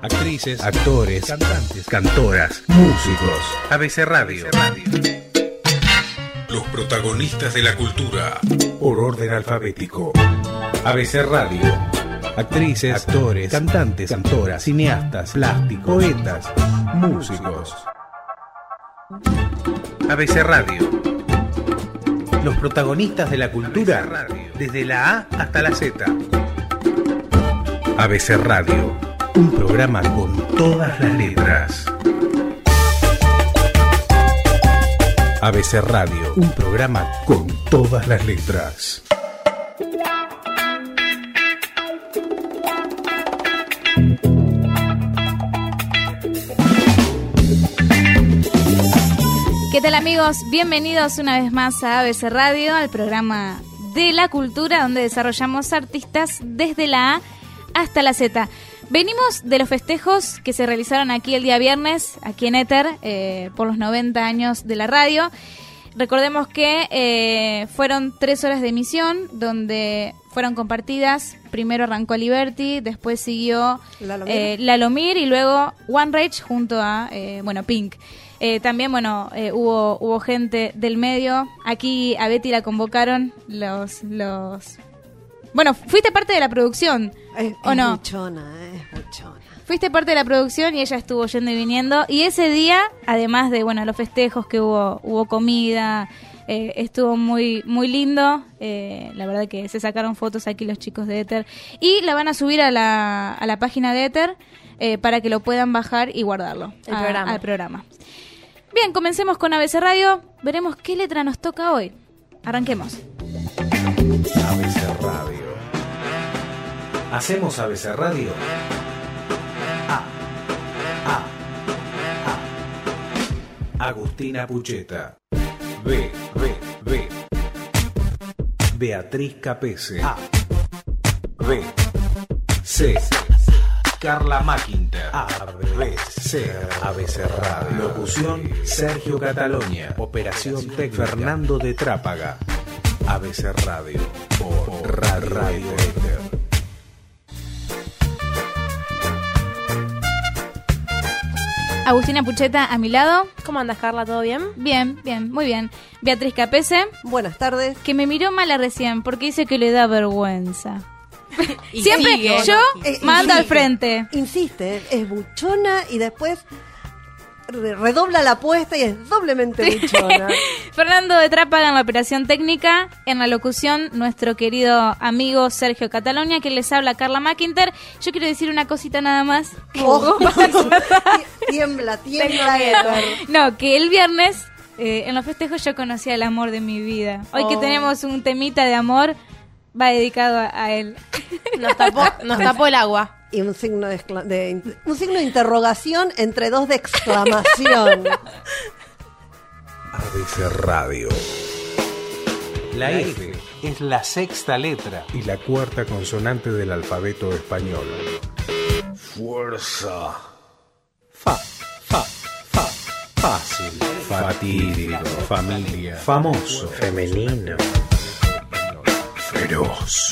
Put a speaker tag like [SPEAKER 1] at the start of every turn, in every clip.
[SPEAKER 1] actrices, actores, cantantes, cantoras, músicos. ABC Radio. Los protagonistas de la cultura. Por orden alfabético. ABC Radio. Actrices, actores, cantantes, cantoras, cineastas, plásticos, poetas, músicos. ABC Radio. Los protagonistas de la cultura, desde la A hasta la Z. ABC Radio, un programa con todas las letras. ABC Radio, un programa con todas las letras.
[SPEAKER 2] ¿Qué tal, amigos? Bienvenidos una vez más a ABC Radio, al programa de la cultura donde desarrollamos artistas desde la A hasta la Z. Venimos de los festejos que se realizaron aquí el día viernes, aquí en Éter, por los 90 años de la radio. Recordemos que fueron 3 horas de emisión donde fueron compartidas. Primero arrancó Liberty, después siguió Lalomir y luego One Rage junto a Pink. También, hubo gente del medio. Aquí a Betty la convocaron los... Bueno, fuiste parte de la producción, ¿o no?
[SPEAKER 3] Es muchona.
[SPEAKER 2] Fuiste parte de la producción y ella estuvo yendo y viniendo. Y ese día, además de los festejos que hubo comida, estuvo muy muy lindo. La verdad que se sacaron fotos aquí los chicos de Éter. Y la van a subir a la página de Éter para que lo puedan bajar y guardarlo al programa. Bien, comencemos con ABC Radio. Veremos qué letra nos toca hoy. Arranquemos.
[SPEAKER 1] ABC Radio. ¿Hacemos ABC Radio? Agustina Pucheta. B. Beatriz Capese. A. B. C. Carla Mackinter. ABC. ABC Radio. Locución Sergio Catalonia. Operación Tec Fernando de Trápaga. ABC Radio. Por Radio Éter.
[SPEAKER 2] Agustina Pucheta a mi lado.
[SPEAKER 3] ¿Cómo andas, Carla? ¿Todo bien?
[SPEAKER 2] Bien, muy bien. Beatriz Capese.
[SPEAKER 3] Buenas tardes.
[SPEAKER 2] Que me miró mala recién porque dice que le da vergüenza.
[SPEAKER 3] Y
[SPEAKER 2] siempre
[SPEAKER 3] sigue,
[SPEAKER 2] yo mando al frente.
[SPEAKER 3] Insiste, es buchona y después redobla la apuesta y es doblemente buchona.
[SPEAKER 2] Fernando de Trápaga en la operación técnica, en la locución nuestro querido amigo Sergio Catalonia, que les habla Carla Mackinter. Yo quiero decir una cosita nada más.
[SPEAKER 3] Tiembla.
[SPEAKER 2] No, que el viernes en los festejos yo conocí al amor de mi vida. Hoy que tenemos un temita de amor, va dedicado a él.
[SPEAKER 4] Nos tapó el agua.
[SPEAKER 3] Y un signo de interrogación entre 2 de exclamación.
[SPEAKER 1] ABC Radio. La F es la 6ª letra y la 4ª consonante del alfabeto español. Fuerza. Fácil. Fatídico. Familia. Famoso. Femenino. Feroz.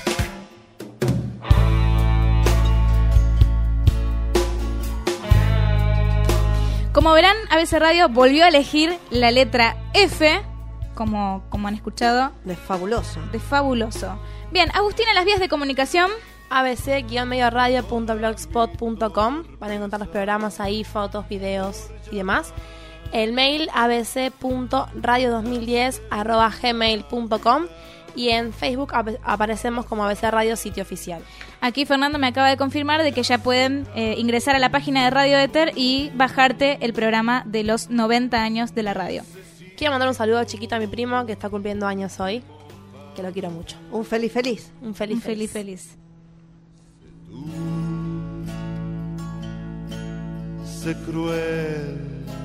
[SPEAKER 2] Como verán, ABC Radio volvió a elegir la letra F, como han escuchado.
[SPEAKER 3] De fabuloso.
[SPEAKER 2] De fabuloso. Bien, Agustina, las vías de comunicación.
[SPEAKER 4] abc-medioradio.blogspot.com. Van a encontrar los programas ahí, fotos, videos y demás. El mail abc.radio2010@gmail.com. Y en Facebook aparecemos como ABC Radio Sitio Oficial.
[SPEAKER 2] Aquí Fernando me acaba de confirmar de que ya pueden ingresar a la página de Radio Éter y bajarte el programa de los 90 años de la radio.
[SPEAKER 4] Quiero mandar un saludo chiquito a mi primo que está cumpliendo años hoy, que lo quiero mucho.
[SPEAKER 3] Un feliz.
[SPEAKER 2] Un feliz.
[SPEAKER 5] Sé cruel.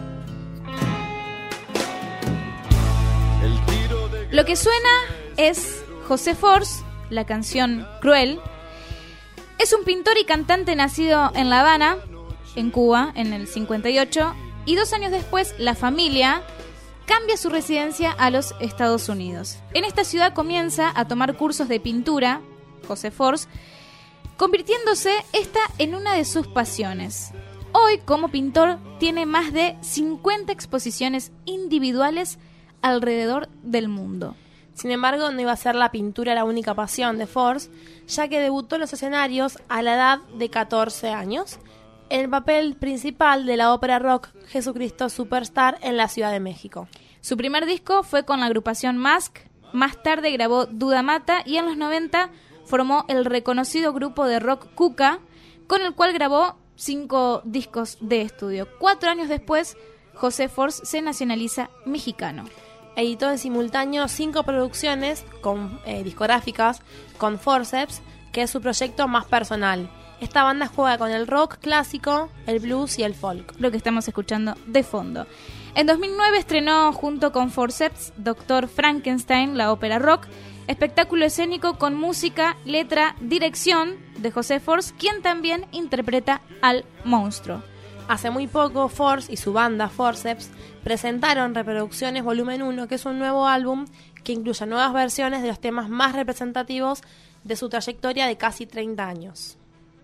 [SPEAKER 2] Lo que suena es José Force, la canción Cruel. Es un pintor y cantante nacido en La Habana, en Cuba, en el 58, y 2 años después la familia cambia su residencia a los Estados Unidos. En esta ciudad comienza a tomar cursos de pintura, José Force, convirtiéndose esta en una de sus pasiones. Hoy, como pintor, tiene más de 50 exposiciones individuales alrededor del mundo.
[SPEAKER 4] Sin embargo, no iba a ser la pintura la única pasión de Force, ya que debutó en los escenarios a la edad de 14 años, en el papel principal de la ópera rock Jesucristo Superstar en la Ciudad de México.
[SPEAKER 2] Su primer disco fue con la agrupación Mask, más tarde grabó Duda Mata y en los 90 formó el reconocido grupo de rock Cuca, con el cual grabó 5 discos de estudio. 4 años después, José Force se nacionaliza mexicano.
[SPEAKER 4] Editó en simultáneo 5 producciones discográficas con Forceps, que es su proyecto más personal. Esta banda juega con el rock clásico, el blues y el folk.
[SPEAKER 2] Lo que estamos escuchando de fondo. En 2009 estrenó junto con Forceps Dr. Frankenstein, la ópera rock, espectáculo escénico con música, letra, dirección de José Force, quien también interpreta al monstruo.
[SPEAKER 4] Hace muy poco, Force y su banda Forceps presentaron Reproducciones Volumen 1, que es un nuevo álbum que incluye nuevas versiones de los temas más representativos de su trayectoria de casi 30 años.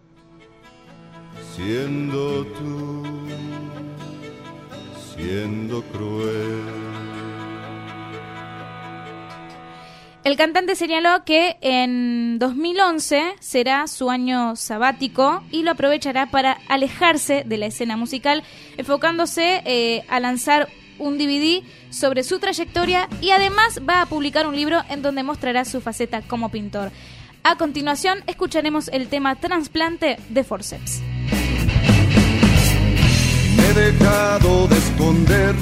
[SPEAKER 5] Siendo tú, siendo cruel.
[SPEAKER 2] El cantante señaló que en 2011 será su año sabático y lo aprovechará para alejarse de la escena musical, enfocándose a lanzar un DVD sobre su trayectoria y además va a publicar un libro en donde mostrará su faceta como pintor. A continuación escucharemos el tema Trasplante de Forceps.
[SPEAKER 5] Me he dejado de esconder.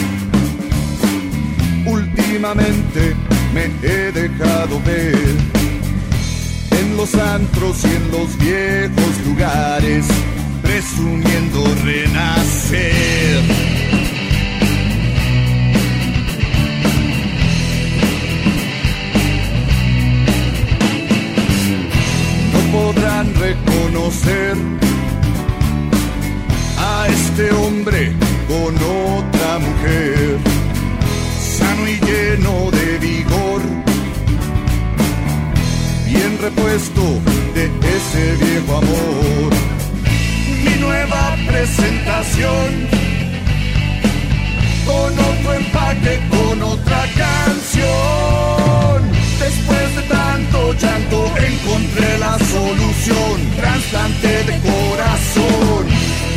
[SPEAKER 5] Últimamente me he dejado ver en los antros y en los viejos lugares, presumiendo renacer. No podrán reconocer a este hombre con otra mujer, sano y lleno de vigor, bien repuesto de ese viejo amor. Mi nueva presentación, con otro empaque, con otra canción. Después de tanto llanto encontré la solución, trasplante de corazón.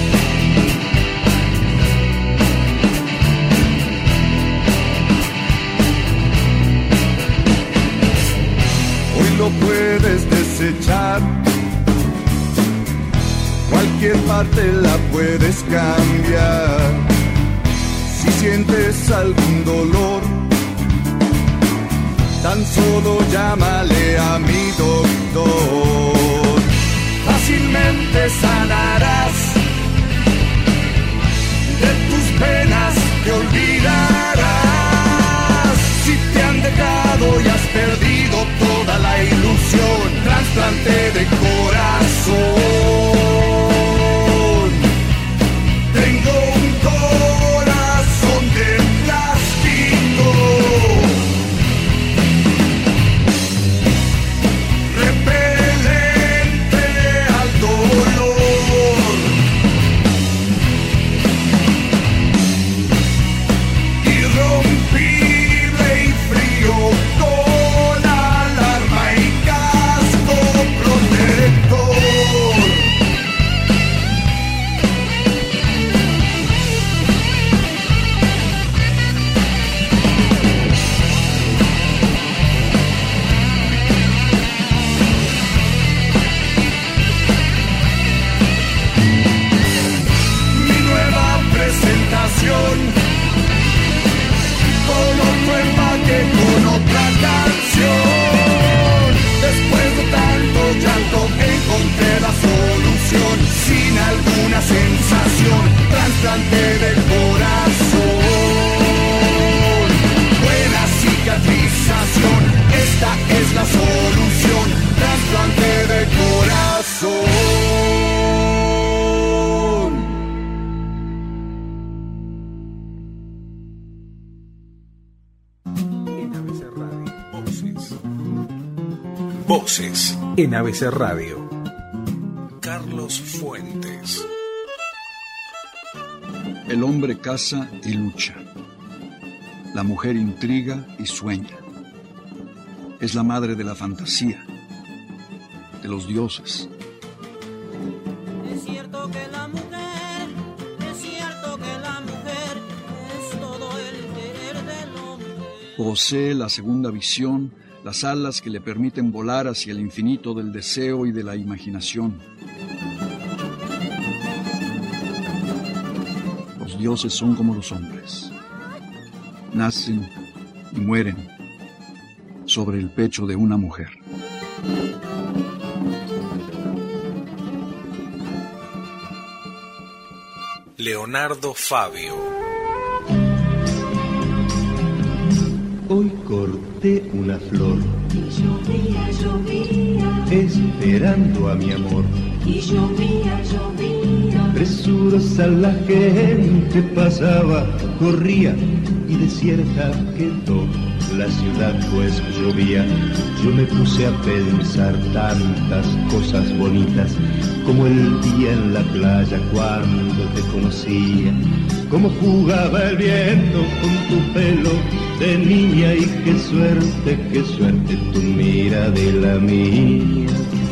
[SPEAKER 5] Lo puedes desechar, cualquier parte la puedes cambiar. Si sientes algún dolor, tan solo llámale a mi doctor. Fácilmente sanarás, de tus penas te olvidarás. Si te han dejado y has perdido toda la ilusión, trasplante de corazón. Tengo un corazón de plástico, repelente al dolor, irrompible y frío, con alarma y casco protector. Mi nueva presentación, con otro empaque, con otra canción. Después de tanto llanto encontré la solución, sin alguna sensación, trasplante del corazón. Buena cicatrización, esta es la solución, trasplante de corazón.
[SPEAKER 1] En ABC Radio, Voces. Voces en ABC Radio. Carlos Fuentes.
[SPEAKER 6] El hombre caza y lucha. La mujer intriga y sueña. Es la madre de la fantasía, de los dioses.
[SPEAKER 7] Es cierto que la mujer es todo el querer del hombre.
[SPEAKER 6] Posee la segunda visión, las alas que le permiten volar hacia el infinito del deseo y de la imaginación. Los dioses son como los hombres. Nacen y mueren sobre el pecho de una mujer.
[SPEAKER 1] Leonardo Fabio.
[SPEAKER 8] Hoy corté una flor.
[SPEAKER 9] Y llovía,
[SPEAKER 8] esperando a mi amor.
[SPEAKER 9] y llovía.
[SPEAKER 8] Presurosa la gente pasaba, corría y desierta quedó la ciudad pues llovía. Yo me puse a pensar tantas cosas bonitas, como el día en la playa cuando te conocía, cómo jugaba el viento con tu pelo de niña, y qué suerte tu mira de la mía.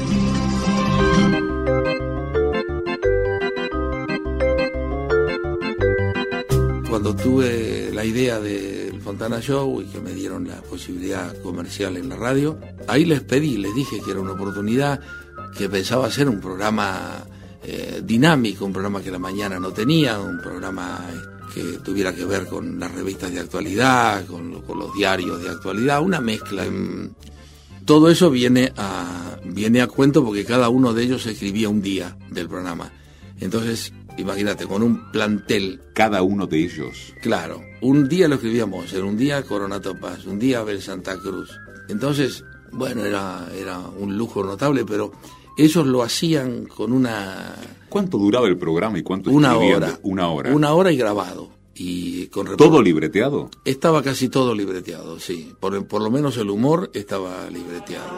[SPEAKER 10] Cuando tuve la idea del Fontana Show y que me dieron la posibilidad comercial en la radio, ahí les dije que era una oportunidad, que pensaba hacer un programa dinámico, un programa que la mañana no tenía, un programa que tuviera que ver con las revistas de actualidad, con los diarios de actualidad, una mezcla. Todo eso viene a cuento porque cada uno de ellos escribía un día del programa. Entonces, imagínate, con un plantel.
[SPEAKER 11] Cada uno de ellos.
[SPEAKER 10] Claro, un día lo escribíamos, un día Corona Topaz, un día Abel Santa Cruz. Entonces, bueno, era un lujo notable, pero ellos lo hacían con una...
[SPEAKER 11] ¿Cuánto duraba el programa y cuánto
[SPEAKER 10] escribían?
[SPEAKER 11] Una hora.
[SPEAKER 10] Una hora y grabado. Y con
[SPEAKER 11] ¿todo libreteado?
[SPEAKER 10] Estaba casi todo libreteado, sí. Por lo menos el humor estaba libreteado.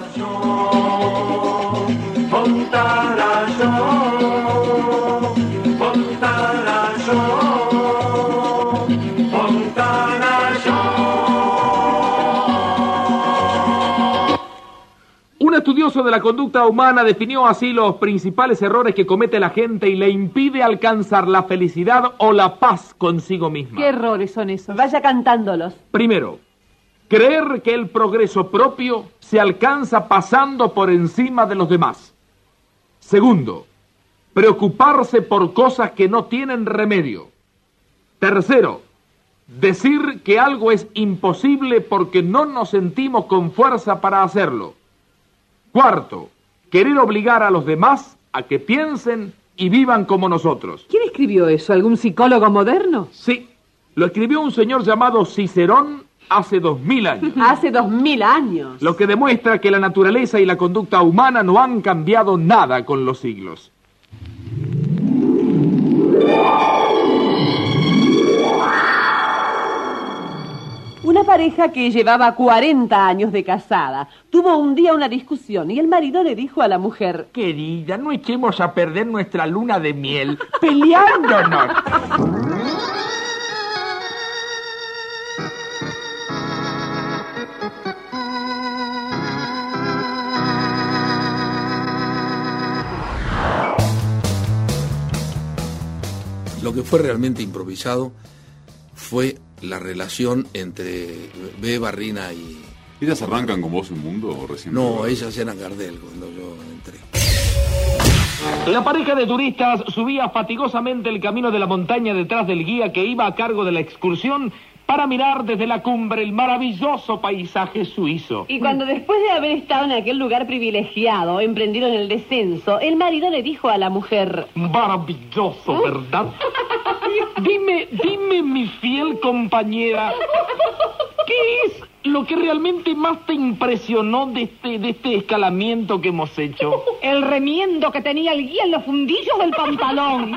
[SPEAKER 12] Un estudioso de la conducta humana definió así los principales errores que comete la gente y le impide alcanzar la felicidad o la paz consigo misma.
[SPEAKER 13] ¿Qué errores son esos? Vaya cantándolos.
[SPEAKER 12] Primero, creer que el progreso propio se alcanza pasando por encima de los demás. Segundo, preocuparse por cosas que no tienen remedio. Tercero, decir que algo es imposible porque no nos sentimos con fuerza para hacerlo. Cuarto, querer obligar a los demás a que piensen y vivan como nosotros.
[SPEAKER 13] ¿Quién escribió eso? ¿Algún psicólogo moderno?
[SPEAKER 12] Sí, lo escribió un señor llamado Cicerón hace 2000 años.
[SPEAKER 13] Hace 2000 años.
[SPEAKER 12] Lo que demuestra que la naturaleza y la conducta humana no han cambiado nada con los siglos.
[SPEAKER 13] Una pareja que llevaba 40 años de casada tuvo un día una discusión y el marido le dijo a la mujer:
[SPEAKER 12] querida, no echemos a perder nuestra luna de miel peleándonos.
[SPEAKER 10] Lo que fue realmente improvisado fue la relación entre Beba, Rina y...
[SPEAKER 11] ¿Ellas arrancan con Vos un Mundo o recién?
[SPEAKER 10] No, ellas eran Gardel cuando yo entré.
[SPEAKER 12] La pareja de turistas subía fatigosamente el camino de la montaña detrás del guía que iba a cargo de la excursión para mirar desde la cumbre el maravilloso paisaje suizo.
[SPEAKER 13] Y cuando después de haber estado en aquel lugar privilegiado, emprendieron el descenso, el marido le dijo a la mujer:
[SPEAKER 12] maravilloso, ¿verdad? Dime, mi fiel compañera, ¿qué es lo que realmente más te impresionó de este escalamiento que hemos hecho?
[SPEAKER 14] El remiendo que tenía el guía en los fundillos del pantalón.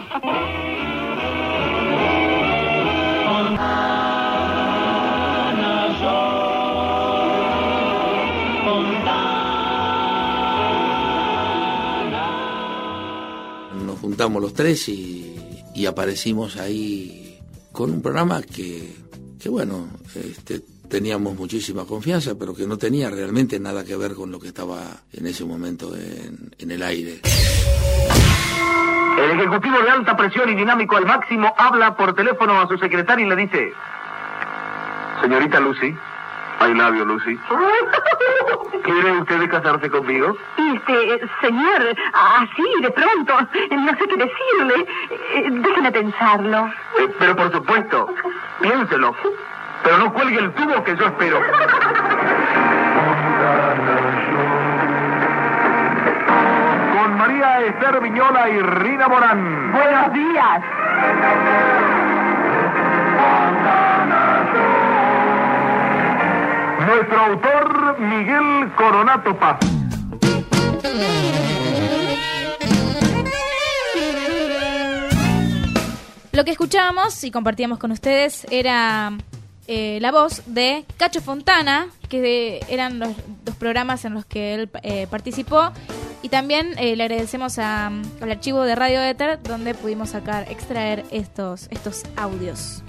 [SPEAKER 10] juntamos los tres y aparecimos ahí con un programa que bueno, teníamos muchísima confianza, pero que no tenía realmente nada que ver con lo que estaba en ese momento en el aire.
[SPEAKER 15] El ejecutivo de alta presión y dinámico al máximo habla por teléfono a su secretaria y le dice: señorita Lucy, I love you, Lucy. ¿Quiere usted casarse conmigo?
[SPEAKER 14] Señor, así de pronto, no sé qué decirle. Déjeme pensarlo.
[SPEAKER 15] Pero por supuesto, piénselo. Pero no cuelgue el tubo que yo espero. Con María Esther Viñola y Rina Morán.
[SPEAKER 14] Buenos días.
[SPEAKER 15] Nuestro autor, Miguel Coronato Paz.
[SPEAKER 2] Lo que escuchábamos y compartíamos con ustedes era la voz de Cacho Fontana, que eran los programas en los que él participó. Y también le agradecemos al archivo de Radio Éter, donde pudimos extraer estos audios.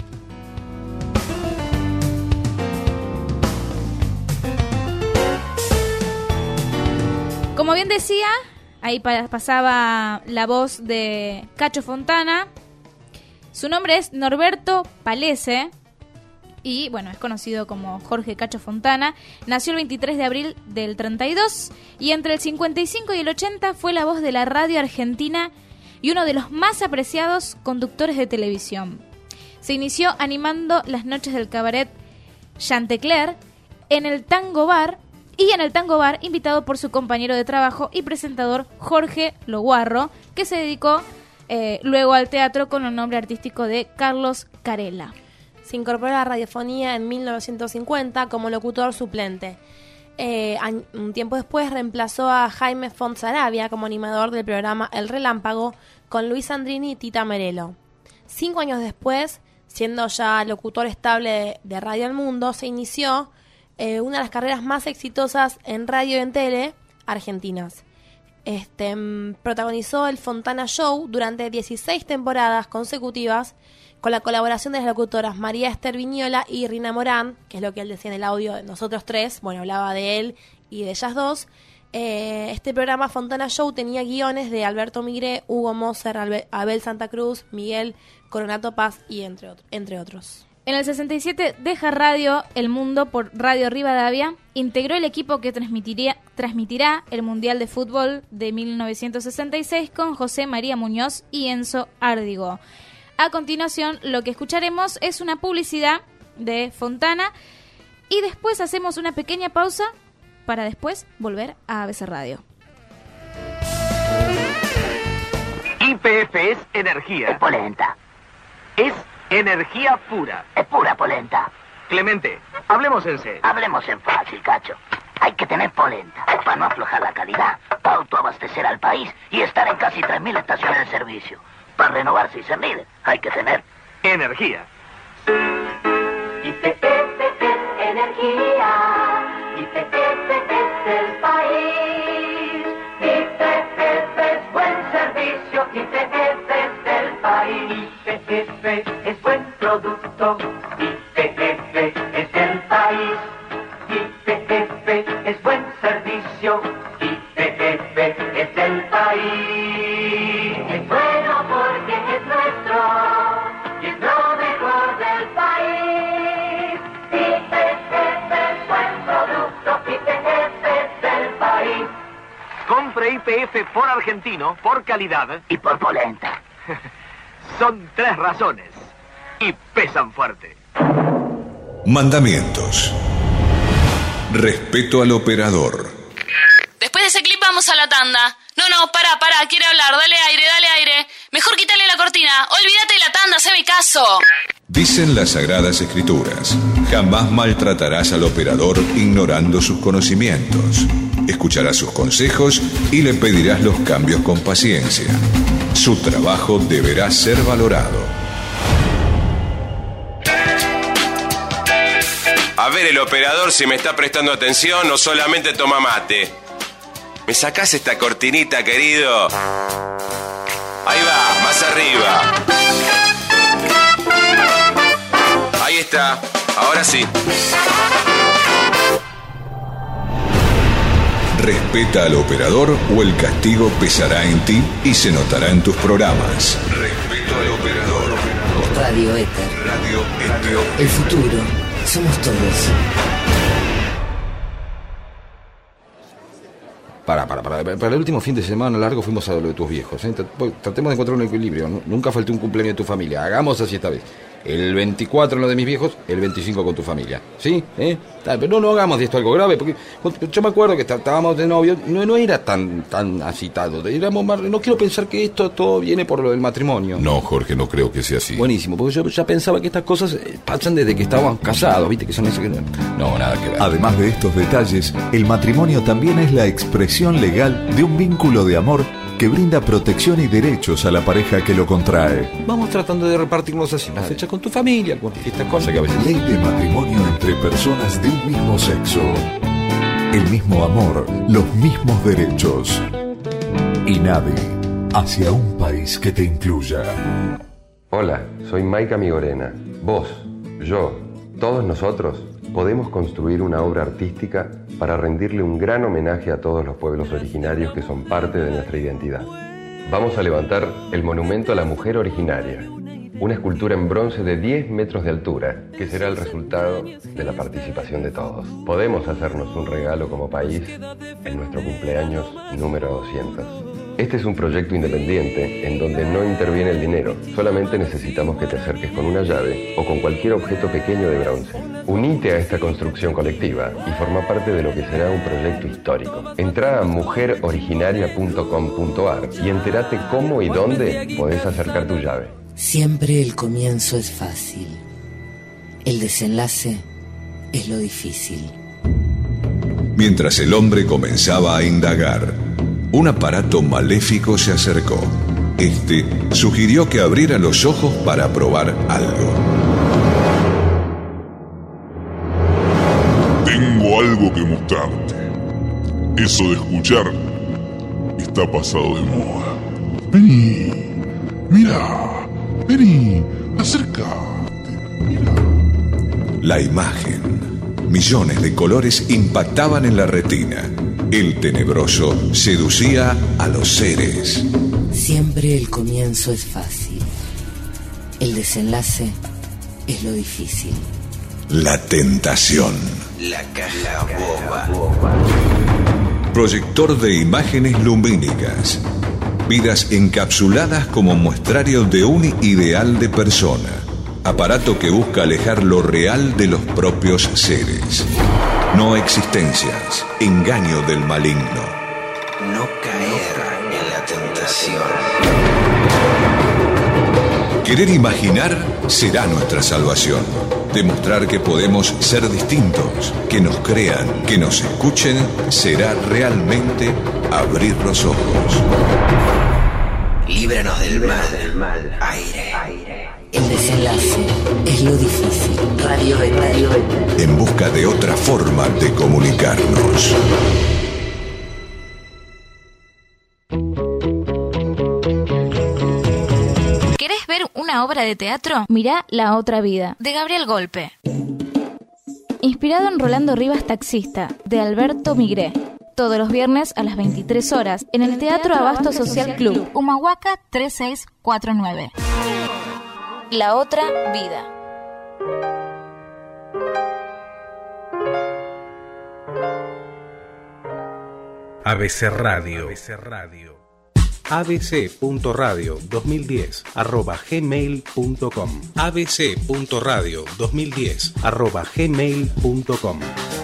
[SPEAKER 2] Como bien decía, ahí pasaba la voz de Cacho Fontana. Su nombre es Norberto Palese y, bueno, es conocido como Jorge Cacho Fontana. Nació el 23 de abril del 32 y entre el 55 y el 80 fue la voz de la radio argentina y uno de los más apreciados conductores de televisión. Se inició animando las noches del cabaret Chantecler en el Tango Bar, invitado por su compañero de trabajo y presentador Jorge Loguarro, que se dedicó luego al teatro con el nombre artístico de Carlos Carela.
[SPEAKER 4] Se incorporó a la radiofonía en 1950 como locutor suplente. Un tiempo después reemplazó a Jaime Fonsaravia como animador del programa El Relámpago con Luis Andrini y Tita Merelo. 5 años después, siendo ya locutor estable de Radio El Mundo, se inició una de las carreras más exitosas en radio y en tele argentinas. Protagonizó el Fontana Show durante 16 temporadas consecutivas con la colaboración de las locutoras María Esther Viñola y Rina Morán, que es lo que él decía en el audio de nosotros tres. Bueno, hablaba de él y de ellas dos. Este programa Fontana Show tenía guiones de Alberto Migré, Hugo Moser, Abel Santa Cruz, Miguel Coronato Paz y entre otros.
[SPEAKER 2] En el 67 deja Radio El Mundo por Radio Rivadavia. Integró el equipo que transmitirá el Mundial de Fútbol de 1966 con José María Muñoz y Enzo Árdigo. A continuación, lo que escucharemos es una publicidad de Fontana y después hacemos una pequeña pausa para después volver a ABC Radio.
[SPEAKER 15] YPF es energía.
[SPEAKER 16] Es polenta.
[SPEAKER 15] Es energía pura.
[SPEAKER 16] Es pura polenta.
[SPEAKER 15] Clemente, hablemos en serio.
[SPEAKER 16] Hablemos en fácil, Cacho. Hay que tener polenta para no aflojar la calidad, para autoabastecer al país y estar en casi 3.000 estaciones de servicio. Para renovarse y ser líder, hay que tener
[SPEAKER 15] energía.
[SPEAKER 9] YPF es energía. YPF es el país. YPF es buen servicio. YPF es el país. YPF es buen producto. YPF es el país. YPF es buen servicio. YPF es el país. Es bueno porque es nuestro y es lo mejor del país. YPF es buen producto. YPF es el país.
[SPEAKER 15] Compre YPF por argentino, por calidad
[SPEAKER 16] y por polenta.
[SPEAKER 15] Son 3 razones y pesan fuerte.
[SPEAKER 17] Mandamientos. Respeto al operador.
[SPEAKER 18] Después de ese clip vamos a la tanda. No, pará, quiere hablar, dale aire. Mejor quítale la cortina, olvídate de la tanda, hazme caso.
[SPEAKER 17] Dicen las Sagradas Escrituras, jamás maltratarás al operador ignorando sus conocimientos. Escucharás sus consejos y le pedirás los cambios con paciencia. Su trabajo deberá ser valorado.
[SPEAKER 19] A ver el operador si me está prestando atención o solamente toma mate. ¿Me sacás esta cortinita, querido? Ahí va, más arriba. Ahí está, ahora sí.
[SPEAKER 17] Respeta al operador o el castigo pesará en ti y se notará en tus programas. Respeto al operador.
[SPEAKER 20] Radio Éter.
[SPEAKER 17] Radio Éter.
[SPEAKER 20] El futuro somos todos.
[SPEAKER 21] Para el último fin de semana largo fuimos a lo de tus viejos. Tratemos de encontrar un equilibrio. Nunca falté un cumpleaños de tu familia. Hagamos así esta vez. El 24 en lo de mis viejos, el 25 con tu familia. ¿Sí? Pero no hagamos de esto algo grave, porque yo me acuerdo que estábamos de novio, no era tan agitado. Éramos más, no quiero pensar que esto todo viene por lo del matrimonio.
[SPEAKER 22] No, Jorge, no creo que sea así.
[SPEAKER 21] Buenísimo, porque yo ya pensaba que estas cosas pasan desde que estábamos casados, ¿viste? Que son esas que no, nada que ver.
[SPEAKER 23] Además de estos detalles, el matrimonio también es la expresión legal de un vínculo de amor que brinda protección y derechos a la pareja que lo contrae.
[SPEAKER 21] Vamos tratando de repartirnos así una fecha con tu familia, estas cosas que a veces...
[SPEAKER 23] Ley de matrimonio entre personas de un mismo sexo. El mismo amor, los mismos derechos. INADI, hacia un país que te incluya.
[SPEAKER 24] Hola, soy Maika Migorena. Vos, yo, todos nosotros podemos construir una obra artística para rendirle un gran homenaje a todos los pueblos originarios que son parte de nuestra identidad. Vamos a levantar el Monumento a la Mujer Originaria, una escultura en bronce de 10 metros de altura, que será el resultado de la participación de todos. Podemos hacernos un regalo como país en nuestro cumpleaños número 200. Este es un proyecto independiente en donde no interviene el dinero, solamente necesitamos que te acerques con una llave o con cualquier objeto pequeño de bronce. Unite a esta construcción colectiva y forma parte de lo que será un proyecto histórico. Entrá a mujeroriginaria.com.ar y entérate cómo y dónde podés acercar tu llave.
[SPEAKER 20] Siempre el comienzo es fácil. El desenlace es lo difícil.
[SPEAKER 17] Mientras el hombre comenzaba a indagar, un aparato maléfico se acercó. Este sugirió que abriera los ojos para probar algo.
[SPEAKER 25] Tengo algo que mostrarte. Eso de escuchar está pasado de moda. Vení, mira, vení, acércate, mira.
[SPEAKER 17] La imagen, millones de colores impactaban en la retina. El tenebroso seducía a los seres.
[SPEAKER 20] Siempre el comienzo es fácil. El desenlace es lo difícil.
[SPEAKER 17] La tentación.
[SPEAKER 19] La caja boba.
[SPEAKER 17] Proyector de imágenes lumínicas. Vidas encapsuladas como muestrario de un ideal de persona. Aparato que busca alejar lo real de los propios seres. No existencias, engaño del maligno.
[SPEAKER 19] No caer en la tentación.
[SPEAKER 17] Querer imaginar será nuestra salvación. Demostrar que podemos ser distintos, que nos crean, que nos escuchen, será realmente abrir los ojos.
[SPEAKER 19] Líbranos del mal. Aire.
[SPEAKER 20] El desenlace es lo difícil. Radio Éter.
[SPEAKER 17] En busca de otra forma de comunicarnos.
[SPEAKER 2] ¿Querés ver una obra de teatro? Mirá La Otra Vida, de Gabriel Golpe. Inspirado en Rolando Rivas Taxista, de Alberto Migré. Todos los viernes a las 23 horas en el Teatro Abasto Social Club, Humahuaca 3649. La Otra Vida.
[SPEAKER 1] ABC Radio. abc.radio2010@gmail.com. abc.radio2010@gmail.com.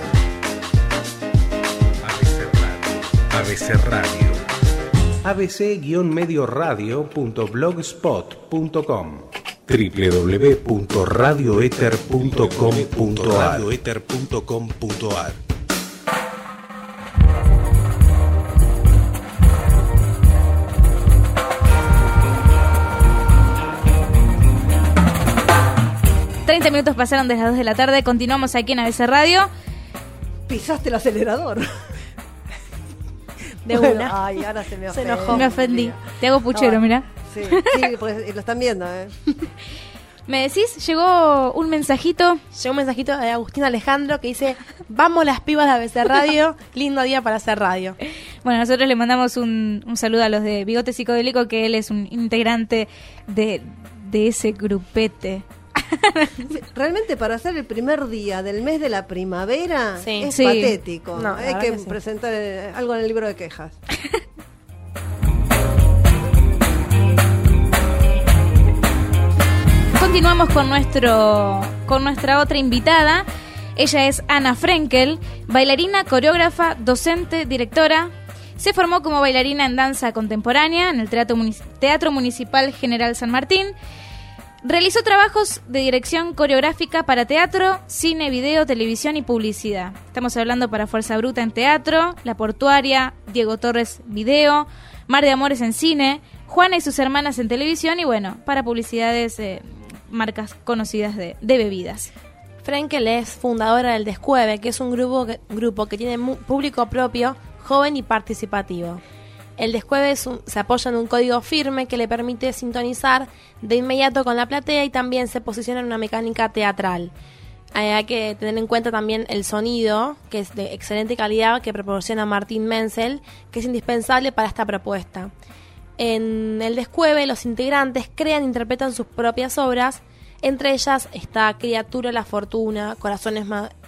[SPEAKER 1] ABC Radio. abc-medioradio.blogspot.com. www.radioeter.com.ar.
[SPEAKER 2] 30 minutos pasaron desde las 2 de la tarde. Continuamos aquí en ABC Radio.
[SPEAKER 3] Pisaste el acelerador.
[SPEAKER 4] De una.
[SPEAKER 3] Ay, ahora se me
[SPEAKER 4] enojó.
[SPEAKER 2] Me ofendí. Te hago puchero,
[SPEAKER 3] No,
[SPEAKER 2] mirá.
[SPEAKER 3] Sí, pues lo están viendo, ¿eh?
[SPEAKER 2] ¿Me decís? Llegó un mensajito.
[SPEAKER 4] Llegó un mensajito de Agustín Alejandro que dice: vamos las pibas de ABC Radio, lindo día para hacer radio.
[SPEAKER 2] Bueno, nosotros le mandamos un saludo a los de Bigote Psicodélico, que él es un integrante de ese grupete.
[SPEAKER 3] Realmente para hacer el primer día del mes de la primavera es
[SPEAKER 2] Sí.
[SPEAKER 3] patético.
[SPEAKER 4] No,
[SPEAKER 3] Hay que presentar algo en el libro de quejas.
[SPEAKER 2] Continuamos con nuestra otra invitada. Ella es Ana Frenkel, bailarina, coreógrafa, docente, directora. Se formó como bailarina en danza contemporánea en el Teatro Municipal General San Martín. Realizó trabajos de dirección coreográfica para teatro, cine, video, televisión y publicidad. Estamos hablando para Fuerza Bruta en teatro, La Portuaria, Diego Torres video, Mar de Amores en cine, Juana y sus hermanas en televisión y bueno, para publicidades, marcas conocidas de bebidas.
[SPEAKER 4] Frenkel es fundadora del Descueve, que es un grupo que tiene público propio, joven y participativo. El Descueve se apoya en un código firme que le permite sintonizar de inmediato con la platea y también se posiciona en una mecánica teatral. Hay que tener en cuenta también el sonido, que es de excelente calidad, que proporciona Martín Menzel, que es indispensable para esta propuesta. En el Descueve, los integrantes crean e interpretan sus propias obras. Entre ellas está Criatura la Fortuna, Corazones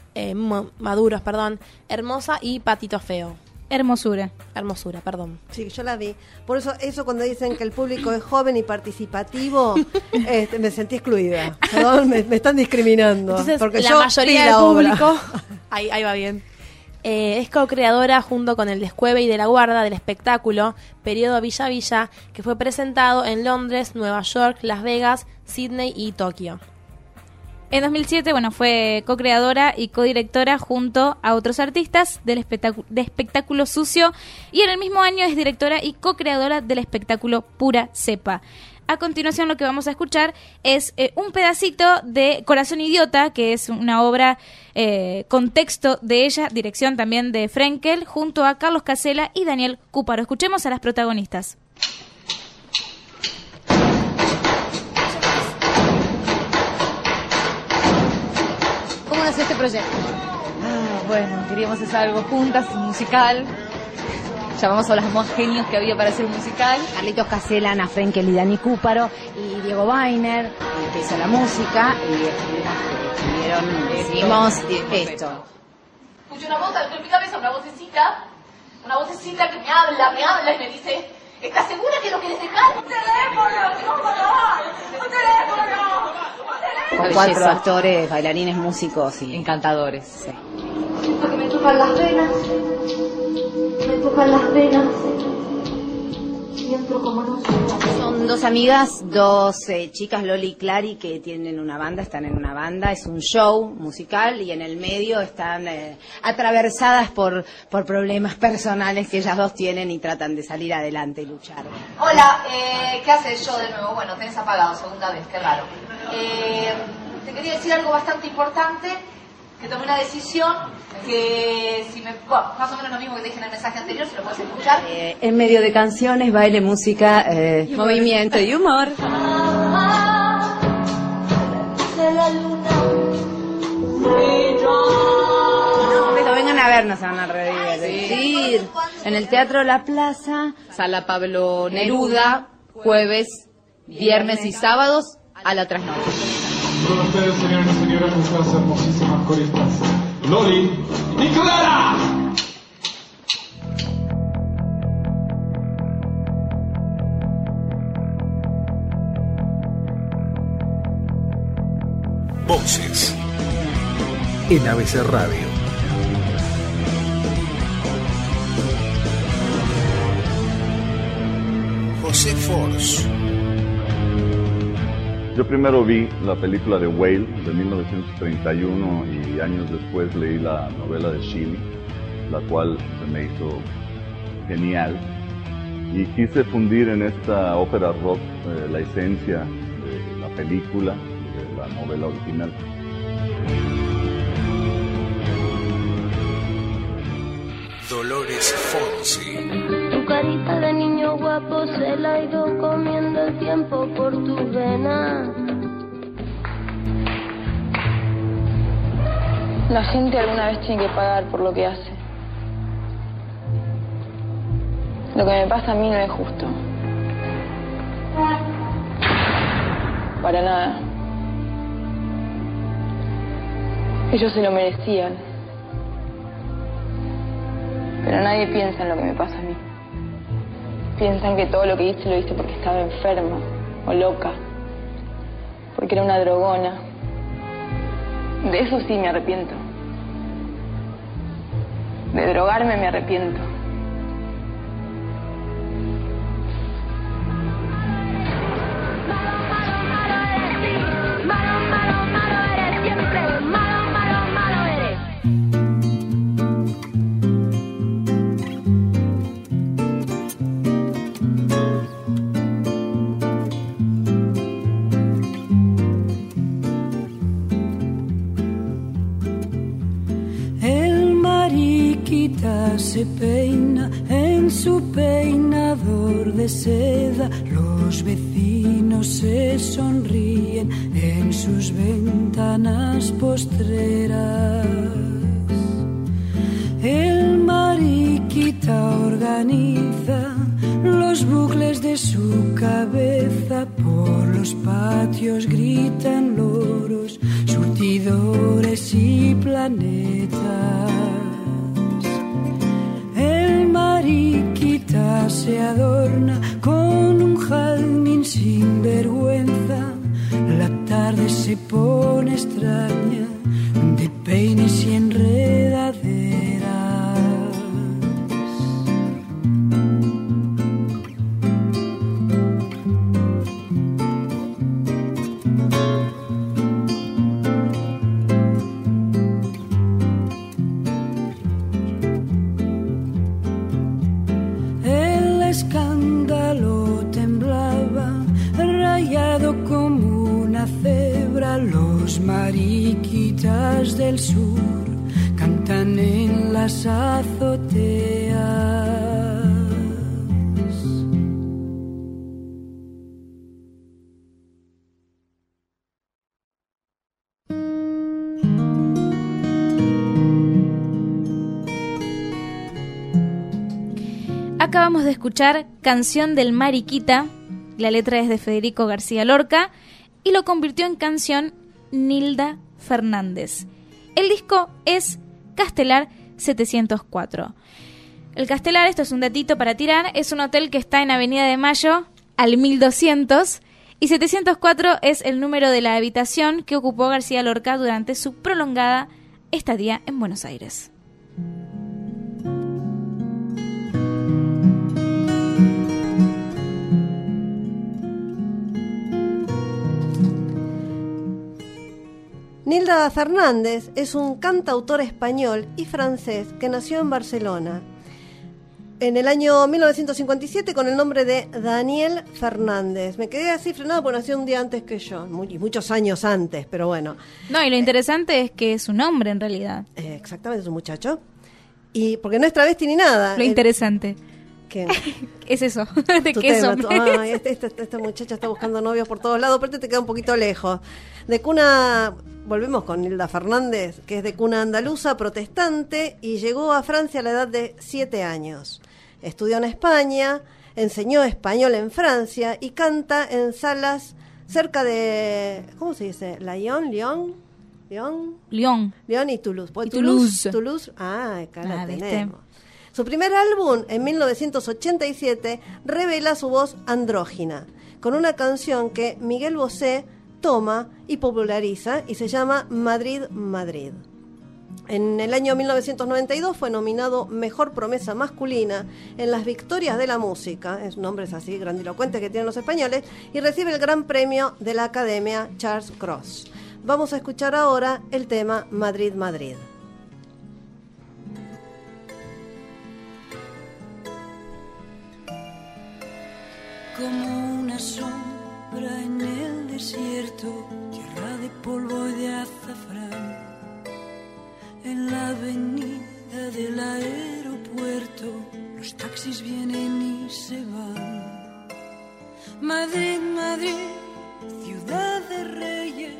[SPEAKER 4] Maduros, Hermosa y Patito Feo.
[SPEAKER 2] Hermosura,
[SPEAKER 4] perdón.
[SPEAKER 3] Sí, yo la vi. Por eso cuando dicen que el público es joven y participativo, me sentí excluida. Perdón, me están discriminando.
[SPEAKER 4] Entonces,
[SPEAKER 3] porque
[SPEAKER 4] la
[SPEAKER 3] yo
[SPEAKER 4] mayoría
[SPEAKER 3] vi
[SPEAKER 4] del
[SPEAKER 3] la obra.
[SPEAKER 4] público, ahí va bien. Es co-creadora junto con el Descueve y de la Guarda del espectáculo Periodo Villa Villa, que fue presentado en Londres, Nueva York, Las Vegas, Sydney y Tokio.
[SPEAKER 2] En 2007, fue co-creadora y codirectora junto a otros artistas del espectáculo Sucio y en el mismo año es directora y co-creadora del espectáculo Pura Cepa. A continuación lo que vamos a escuchar es un pedacito de Corazón Idiota, que es una obra con texto de ella, dirección también de Frenkel, junto a Carlos Casella y Daniel Cúparo. Escuchemos a las protagonistas.
[SPEAKER 5] ¿Cómo nació este proyecto? Bueno, queríamos hacer algo juntas, un musical. Llamamos a los más genios que había para hacer un musical.
[SPEAKER 6] Carlitos Casella, Ana Frenkel y Dani Cúparo y Diego Weiner, que hizo la música, y decidimos esto.
[SPEAKER 7] Escucho una voz dentro de mi cabeza, una vocecita que me habla y me dice: ¿estás segura que lo quieres dejar? ¡Un teléfono! ¡Un teléfono!
[SPEAKER 6] Con 4 actores, bailarines, músicos y
[SPEAKER 5] encantadores.
[SPEAKER 6] Sí.
[SPEAKER 7] Siento que me tocan las venas. Y entro como no sé.
[SPEAKER 6] Son 2 amigas, 2 chicas, Loli y Clary, que tienen una banda, están en una banda, es un show musical y en el medio están atravesadas por problemas personales que ellas 2 tienen y tratan de salir adelante y luchar.
[SPEAKER 7] Hola, ¿qué hace el show de nuevo? Bueno, tenés apagado, segunda vez, qué raro. Te quería decir algo bastante importante, que tomé una decisión que más o menos lo mismo que te dije en el mensaje anterior, si lo puedes escuchar.
[SPEAKER 6] En medio de canciones, baile, música, movimiento y humor. Vengan a vernos, se van a divertir. En el Teatro La Plaza,
[SPEAKER 5] Sala Pablo Neruda, jueves, viernes y sábados a la trasnoche.
[SPEAKER 8] Con ustedes, señores y señoras, nuestras hermosísimas coristas, Loli y Clara.
[SPEAKER 1] Voces en ABC Radio. José Force.
[SPEAKER 22] Yo primero vi la película de Whale de 1931 y años después leí la novela de Shelley, la cual se me hizo genial. Y quise fundir en esta ópera rock la esencia de la película, de la novela original.
[SPEAKER 1] Dolores Fonsi.
[SPEAKER 10] Tu carita de niño guapo se la ha ido comiendo el tiempo por tus venas.
[SPEAKER 11] La gente alguna vez tiene que pagar por lo que hace. Lo que me pasa a mí no es justo. Para nada. Ellos se lo merecían. Pero nadie piensa en lo que me pasa a mí. Piensan que todo lo que hice lo hice porque estaba enferma o loca. Porque era una drogona. De eso sí me arrepiento. De drogarme me arrepiento.
[SPEAKER 12] Se peina en su peinador de seda, los vecinos se sonríen en sus ventanas postreras. El mariquita organiza los bucles de su cabeza, por los patios gritan loros, surtidores y planetas. Mariquita se adorna con un jazmín sin vergüenza. La tarde se pone extraña de peines y enredaderas. Mariquitas del sur cantan en las azoteas.
[SPEAKER 2] Acabamos de escuchar Canción del Mariquita, la letra es de Federico García Lorca y lo convirtió en canción Nilda Fernández. El disco es Castelar 704. El Castelar, esto es un datito para tirar, es un hotel que está en Avenida de Mayo al 1200 y 704 es el número de la habitación que ocupó García Lorca durante su prolongada estadía en Buenos Aires.
[SPEAKER 3] Nilda Fernández es un cantautor español y francés que nació en Barcelona en el año 1957 con el nombre de Daniel Fernández. Me quedé así frenado porque nació un día antes que yo, muchos años antes, pero bueno.
[SPEAKER 2] No, y lo interesante es que es un hombre en realidad.
[SPEAKER 3] Exactamente, es un muchacho. Y porque no es travesti ni nada.
[SPEAKER 2] Lo interesante.
[SPEAKER 3] ¿Qué?
[SPEAKER 2] Es eso, de qué es hombre.
[SPEAKER 3] Esta muchacha está buscando novios por todos lados, pero te queda un poquito lejos. De cuna, volvemos con Nilda Fernández, que es de cuna andaluza, protestante, y llegó a Francia a la edad de 7 años. Estudió en España, enseñó español en Francia y canta en salas cerca de, ¿cómo se dice? Lyon y Toulouse. Toulouse. Acá la tenemos. Su primer álbum, en 1987, revela su voz andrógina, con una canción que Miguel Bosé toma y populariza y se llama Madrid, Madrid. En el año 1992 fue nominado Mejor Promesa Masculina en las Victorias de la Música, es nombres así grandilocuentes que tienen los españoles, y recibe el Gran Premio de la Academia Charles Cros. Vamos a escuchar ahora el tema Madrid, Madrid.
[SPEAKER 12] Como una sombra en el desierto, tierra de polvo y de azafrán, en la avenida del aeropuerto, los taxis vienen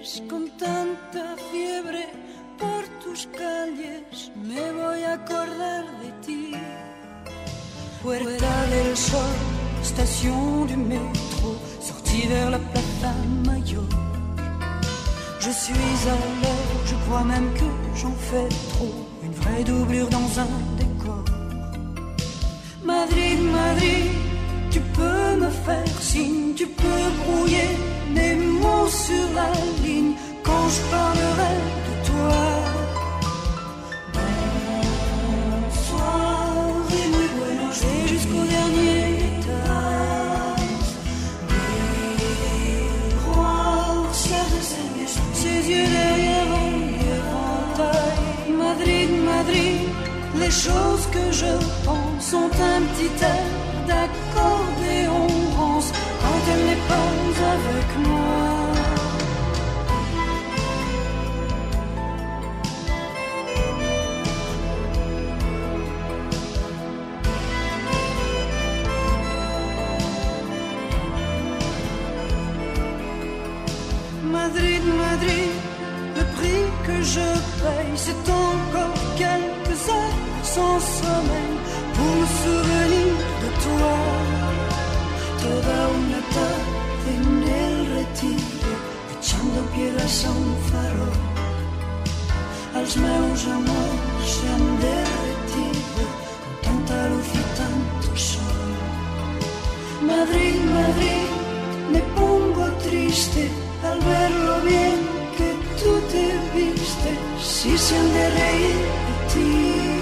[SPEAKER 12] vienes con tanta fiebre por tus calles, me voy a acordar de ti. Puerta del Sol, station du métro, sortie vers la Plaza Mayor. Je suis à l'heure, je crois même que j'en fais trop, une vraie doublure dans un décor. Madrid, Madrid, tu peux me faire signe, tu peux brouiller mes mots sur la ligne quand je parlerai de toi. Bonsoir et muy buenos días jusqu'au dernier étage. Miroir, ciel de ses maisons, ses yeux derrière un éventail. Madrid, Madrid, les choses que je pense sont un petit air d'accordéon rance quand elle n'est pas avec moi. Madrid, Madrid, le prix que je paye, c'est encore quelques heures sans sommeil pour me souvenir de toi. Toda una tarde en el retiro, echando piedras a un farol. Els meus amors se han derretido con tanta luz y tanto sol. Madrid, Madrid, me pongo triste al ver lo bien que tú te vistes, si se han de reír de ti.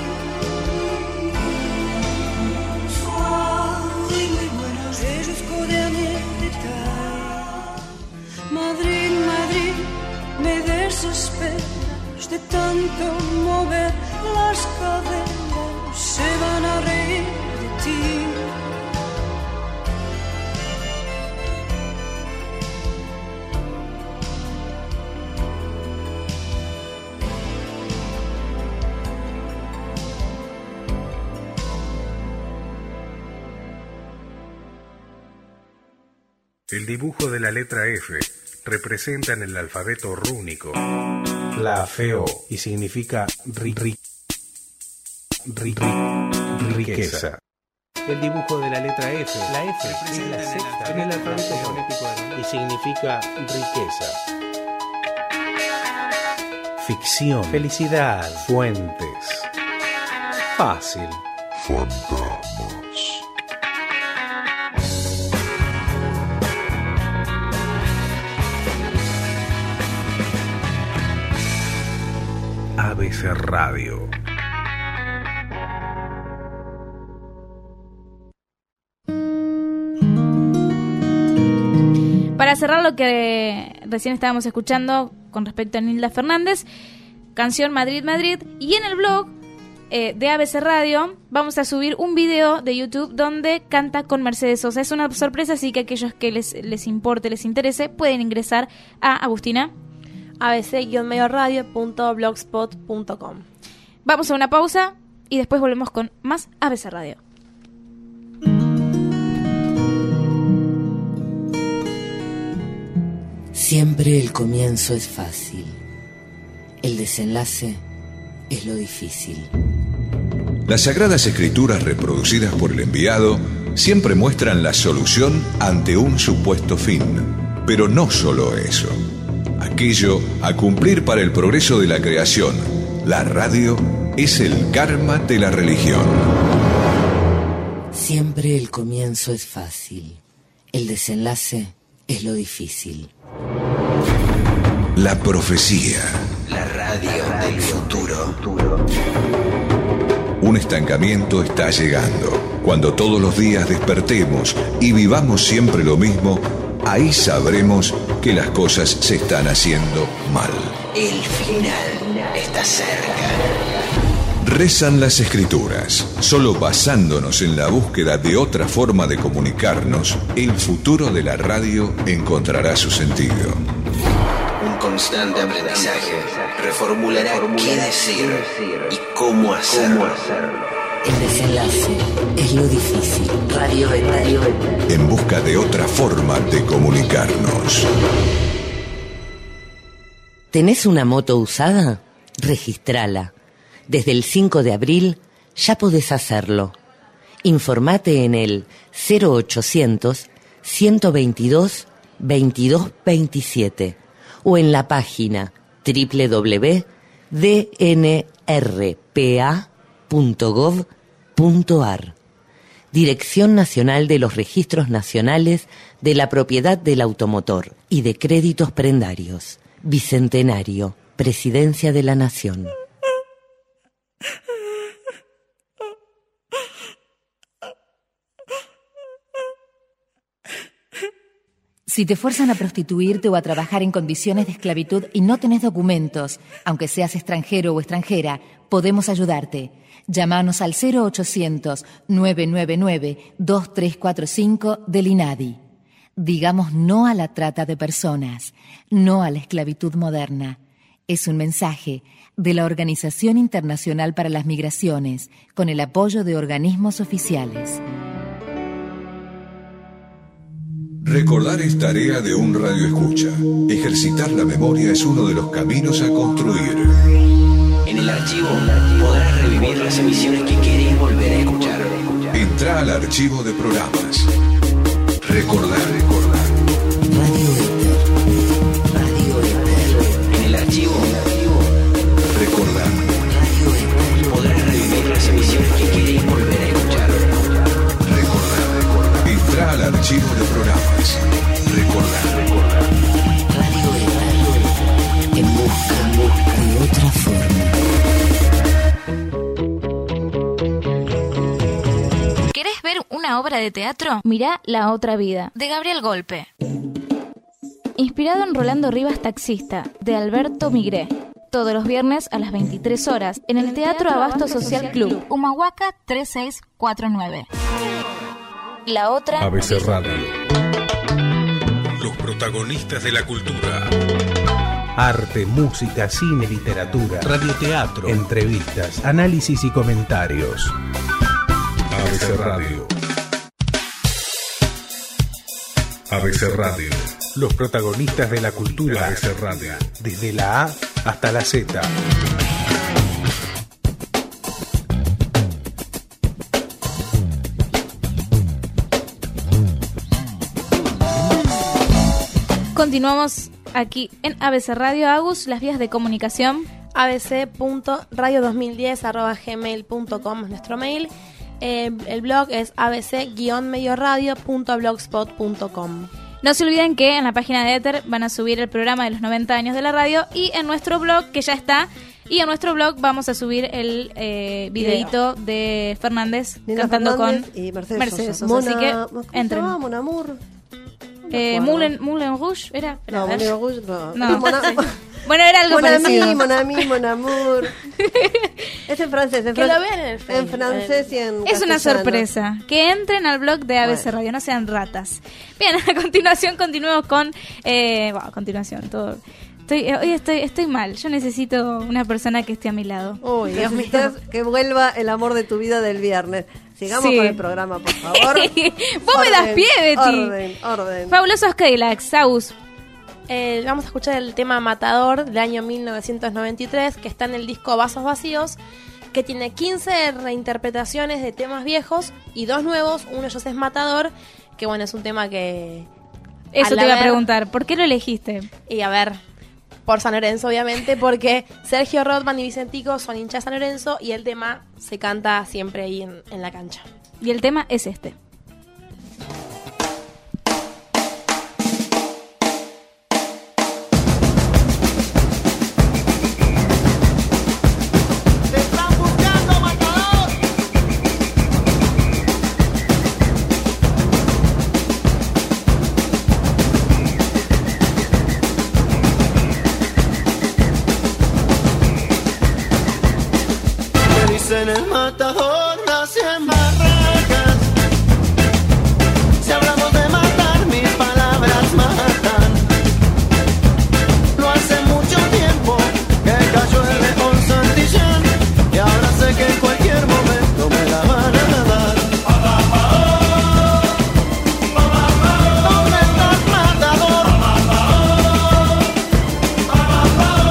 [SPEAKER 12] Madrid, Madrid, me desesperas de tanto mover las caderas, se van a reír de ti.
[SPEAKER 1] El dibujo de la letra F representa en el alfabeto rúnico la FO y significa riqueza. El dibujo de la letra F, la F es la sexta en el alfabeto fonético y significa riqueza. Ficción, felicidad, fuentes. Fácil.
[SPEAKER 23] Fantasmas.
[SPEAKER 1] ABC Radio.
[SPEAKER 2] Para cerrar lo que recién estábamos escuchando con respecto a Nilda Fernández, canción Madrid, Madrid, y en el blog de ABC Radio vamos a subir un video de YouTube donde canta con Mercedes Sosa. Es una sorpresa, así que aquellos que les importe, les interese, pueden ingresar a Agustina
[SPEAKER 4] abc-radio.blogspot.com.
[SPEAKER 2] Vamos a una pausa y después volvemos con más ABC Radio.
[SPEAKER 20] Siempre el comienzo es fácil. El desenlace es lo difícil.
[SPEAKER 17] Las Sagradas Escrituras reproducidas por el enviado siempre muestran la solución ante un supuesto fin. Pero no solo eso. Aquello a cumplir para el progreso de la creación. La radio es el karma de la religión.
[SPEAKER 20] Siempre el comienzo es fácil. El desenlace es lo difícil.
[SPEAKER 17] La profecía.
[SPEAKER 9] La radio del futuro.
[SPEAKER 17] Un estancamiento está llegando. Cuando todos los días despertemos y vivamos siempre lo mismo, ahí sabremos que las cosas se están haciendo mal.
[SPEAKER 9] El final está cerca.
[SPEAKER 17] Rezan las Escrituras. Solo basándonos en la búsqueda de otra forma de comunicarnos, el futuro de la radio encontrará su sentido.
[SPEAKER 9] Un constante aprendizaje reformulará qué decir y cómo hacerlo.
[SPEAKER 20] El desenlace es lo difícil. Radio.
[SPEAKER 17] En busca de otra forma de comunicarnos.
[SPEAKER 20] ¿Tenés una moto usada? Registrala. Desde el 5 de abril ya podés hacerlo. Informate en el 0800-122-2227 o en la página www.dnrpa.gov.ar. Dirección Nacional de los Registros Nacionales de la Propiedad del Automotor y de Créditos Prendarios. Bicentenario, Presidencia de la Nación.
[SPEAKER 5] Si te fuerzan a prostituirte o a trabajar en condiciones de esclavitud y no tenés documentos, aunque seas extranjero o extranjera, podemos ayudarte. Llámanos al 0800-999-2345 del INADI. Digamos no a la trata de personas, no a la esclavitud moderna. Es un mensaje de la Organización Internacional para las Migraciones, con el apoyo de organismos oficiales.
[SPEAKER 17] Recordar es tarea de un radioescucha. Ejercitar la memoria es uno de los caminos a construir.
[SPEAKER 9] En el archivo podrás revivir las emisiones que querés volver a escuchar.
[SPEAKER 17] Entrá al archivo de programas. Recordar.
[SPEAKER 9] Radio Éter. En el archivo
[SPEAKER 17] Recordar.
[SPEAKER 9] podrás revivir las emisiones que querés volver a escuchar.
[SPEAKER 17] Recordar. Entrá al archivo de programas. Recordar.
[SPEAKER 20] Radio Éter. En busca de otra forma.
[SPEAKER 2] ¿Querés ver una obra de teatro? Mirá La Otra Vida, de Gabriel Golpe. Inspirado en Rolando Rivas Taxista, de Alberto Migré. Todos los viernes a las 23 horas en el Teatro Abasto Social Club, Humahuaca 3649. La Otra
[SPEAKER 1] ABC Radio. Los protagonistas de la cultura. Arte, música, cine, literatura, radioteatro, entrevistas, análisis y comentarios. ABC Radio. ABC Radio. Los protagonistas de la cultura. ABC Radio. Desde la A hasta la Z.
[SPEAKER 2] Continuamos aquí en ABC Radio. Agus, las vías de comunicación.
[SPEAKER 4] abc.radio2010@gmail.com es nuestro mail. El blog es abc-medioradio.blogspot.com.
[SPEAKER 2] No se olviden que en la página de Éter van a subir el programa de los 90 años de la radio y en nuestro blog, que ya está, y en nuestro blog vamos a subir el videíto de Fernández
[SPEAKER 3] Nina
[SPEAKER 2] cantando
[SPEAKER 3] Fernández
[SPEAKER 2] con
[SPEAKER 3] y Mercedes Sosa.
[SPEAKER 2] Así que entren.
[SPEAKER 3] Mon Amour.
[SPEAKER 2] Moulin Rouge, ¿era?
[SPEAKER 3] No, Moulin Rouge no.
[SPEAKER 2] No. Bueno, era algo parecido.
[SPEAKER 3] Mon Ami, Mon Amour. Es en francés.
[SPEAKER 4] Que lo vean en el Facebook.
[SPEAKER 3] En francés y en
[SPEAKER 2] Es una
[SPEAKER 3] castellano.
[SPEAKER 2] sorpresa. Que entren al blog de ABC Radio, no sean ratas. Bien, a continuación continuemos con... a continuación, todo... Hoy estoy mal. Yo necesito una persona que esté a mi lado.
[SPEAKER 3] Uy, Dios mío. Que vuelva el amor de tu vida del viernes. Sigamos con el programa, por favor.
[SPEAKER 2] Vos me das pie, Betty.
[SPEAKER 3] Orden.
[SPEAKER 2] Fabulosos Cadillacs, Saus.
[SPEAKER 4] Vamos a escuchar el tema Matador del año 1993, que está en el disco Vasos Vacíos, que tiene 15 reinterpretaciones de temas viejos y 2 nuevos. Uno de ellos es Matador, que bueno, es un tema que...
[SPEAKER 2] Eso te iba a preguntar, ¿por qué lo elegiste?
[SPEAKER 4] Y a ver, por San Lorenzo, obviamente, porque Sergio Rothman y Vicentico son hinchas de San Lorenzo y el tema se canta siempre ahí en la cancha.
[SPEAKER 2] Y el tema es este.
[SPEAKER 13] En el matador nací en barracas. Si hablamos de matar, mis palabras matan. No hace mucho tiempo que cayó el león Santillán, y ahora sé que en cualquier momento me la van a dar. ¿Dónde estás, matador?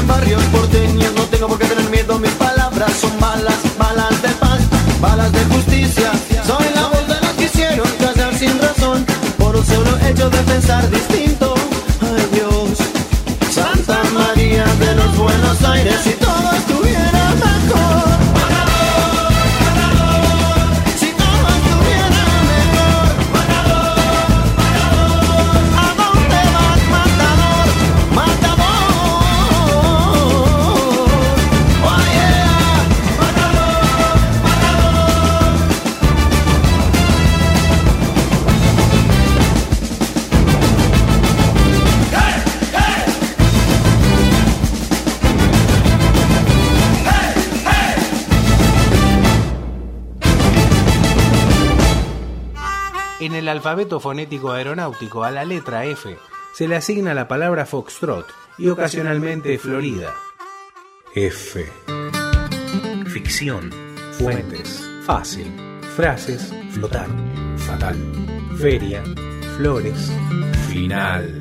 [SPEAKER 13] en barrios porteños. No tengo por qué tener miedo, mis palabras son balas, balas de paz, balas de justicia. Soy la voz de los que hicieron callar sin razón, por un solo hecho de pensar distinto. Ay Dios, Santa María de los Buenos Aires, si todo estuviera mejor.
[SPEAKER 1] En el alfabeto fonético aeronáutico, a la letra F se le asigna la palabra foxtrot y ocasionalmente Florida. F. Ficción. Fuentes. Fácil. Frases. Flotar. Fatal. Feria. Flores. Final.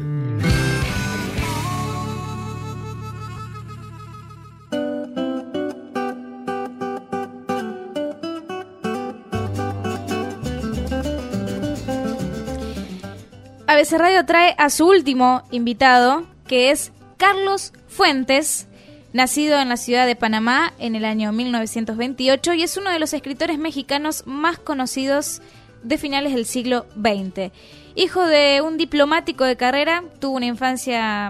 [SPEAKER 2] ABC Radio trae a su último invitado, que es Carlos Fuentes, nacido en la ciudad de Panamá en el año 1928 y es uno de los escritores mexicanos más conocidos de finales del siglo XX. Hijo de un diplomático de carrera, tuvo una infancia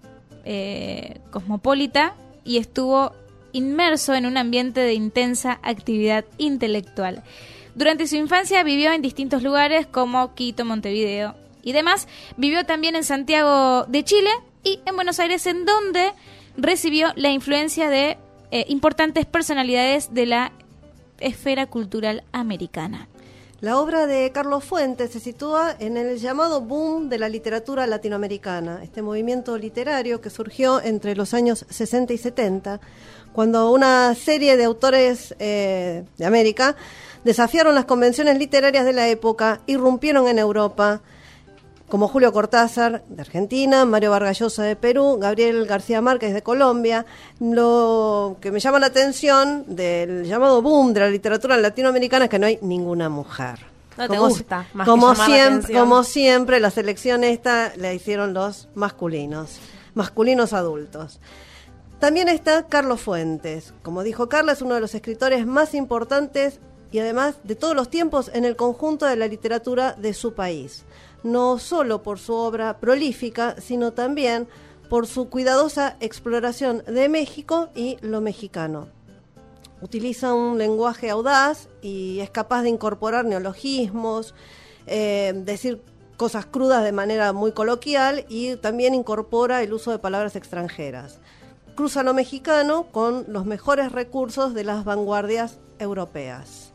[SPEAKER 2] cosmopolita y estuvo inmerso en un ambiente de intensa actividad intelectual. Durante su infancia vivió en distintos lugares como Quito, Montevideo y demás. Vivió también en Santiago de Chile y en Buenos Aires, en donde recibió la influencia de importantes personalidades de la esfera cultural americana.
[SPEAKER 3] La obra de Carlos Fuentes se sitúa en el llamado boom de la literatura latinoamericana, este movimiento literario que surgió entre los años 60 y 70, cuando una serie de autores de América desafiaron las convenciones literarias de la época, irrumpieron en Europa, como Julio Cortázar de Argentina, Mario Vargas Llosa de Perú, Gabriel García Márquez de Colombia. Lo que me llama la atención del llamado boom de la literatura latinoamericana es que no hay ninguna mujer.
[SPEAKER 4] No te gusta, más que llamar la atención.
[SPEAKER 3] Como siempre, la selección esta la hicieron los masculinos adultos. También está Carlos Fuentes. Como dijo Carla, es uno de los escritores más importantes y además de todos los tiempos en el conjunto de la literatura de su país. No solo por su obra prolífica, sino también por su cuidadosa exploración de México y lo mexicano. Utiliza un lenguaje audaz y es capaz de incorporar neologismos, decir cosas crudas de manera muy coloquial y también incorpora el uso de palabras extranjeras. Cruza lo mexicano con los mejores recursos de las vanguardias europeas.